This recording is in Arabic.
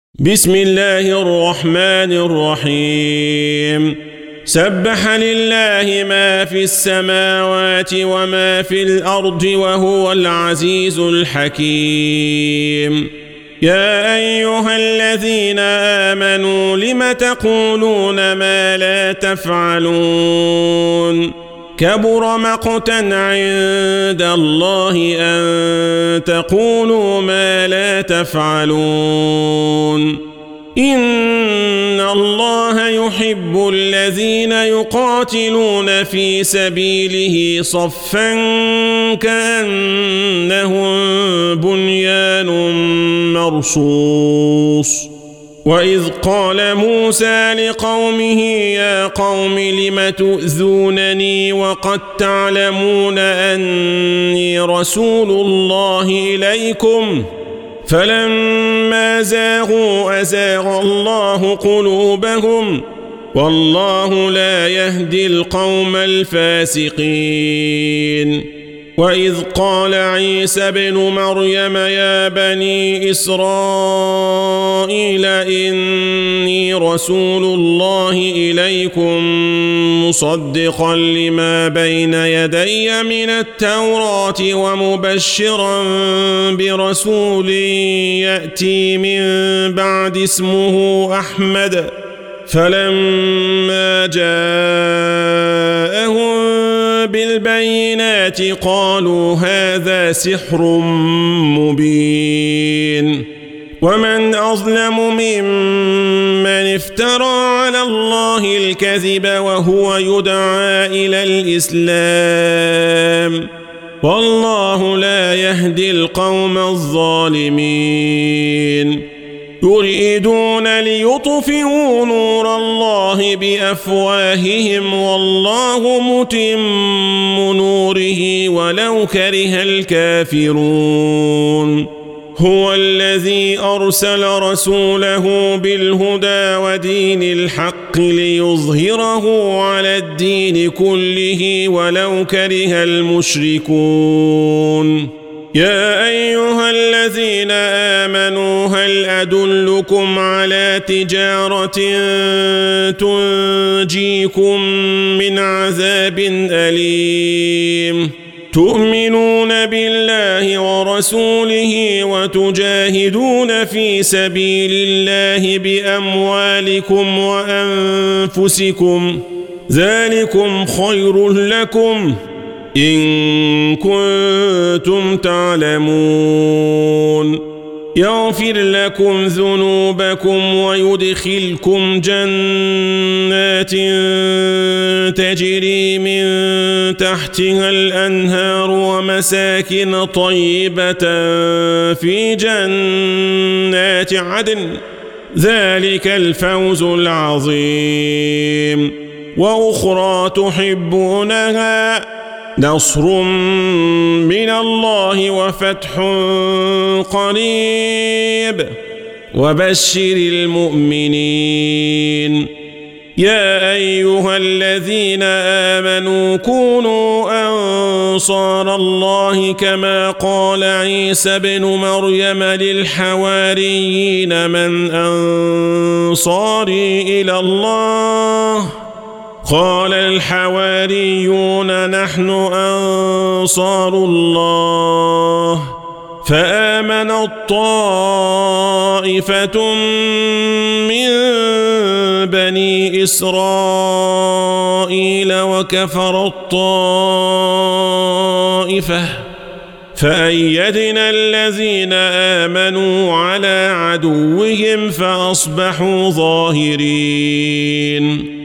بسم الله الرحمن الرحيم سبح لله ما في السماوات وما في الأرض وهو العزيز الحكيم يا أيها الذين آمنوا لم تقولون ما لا تفعلون كبر مقتا عند الله أن تقولوا ما لا تفعلون إن الله يحب الذين يقاتلون في سبيله صفا كأنهم بنيان مرصوص وإذ قال موسى لقومه يا قوم لم تؤذونني وقد تعلمون أني رسول الله إليكم فلما زاغوا أزاغ الله قلوبهم والله لا يهدي القوم الفاسقين وإذ قال عيسى ابن مريم يا بني إسرائيل إني رسول الله إليكم مصدقا لما بين يدي من التوراة ومبشرا برسول يأتي من بعد اسمه أحمد فلما جاءهم بالبينات قالوا هذا سحر مبين ومن أظلم ممن افترى على الله الكذب وهو يدعى إلى الإسلام والله لا يهدي القوم الظالمين يريدون ليطفئوا نور الله بأفواههم والله متم نوره ولو كره الكافرون هو الذي أرسل رسوله بالهدى ودين الحق ليظهره على الدين كله ولو كره المشركون يا أيها الذين آمنوا هل أدلكم على تجارة تنجيكم من عذاب أليم تؤمنون بالله ورسوله وتجاهدون في سبيل الله بأموالكم وأنفسكم ذلكم خير لكم إن كنتم تعلمون يغفر لكم ذنوبكم ويدخلكم جنات تجري من تحتها الأنهار ومساكن طيبة في جنات عدن ذلك الفوز العظيم وأخرى تحبونها نصر من الله وفتح قريب وبشر المؤمنين يا أيها الذين آمنوا كونوا أنصار الله كما قال عيسى ابن مريم للحواريين من أنصاري إلى الله قال الحواريون نحن أنصار الله فآمن الطائفة من بني إسرائيل وكفر الطائفة فأيدنا الذين آمنوا على عدوهم فأصبحوا ظاهرين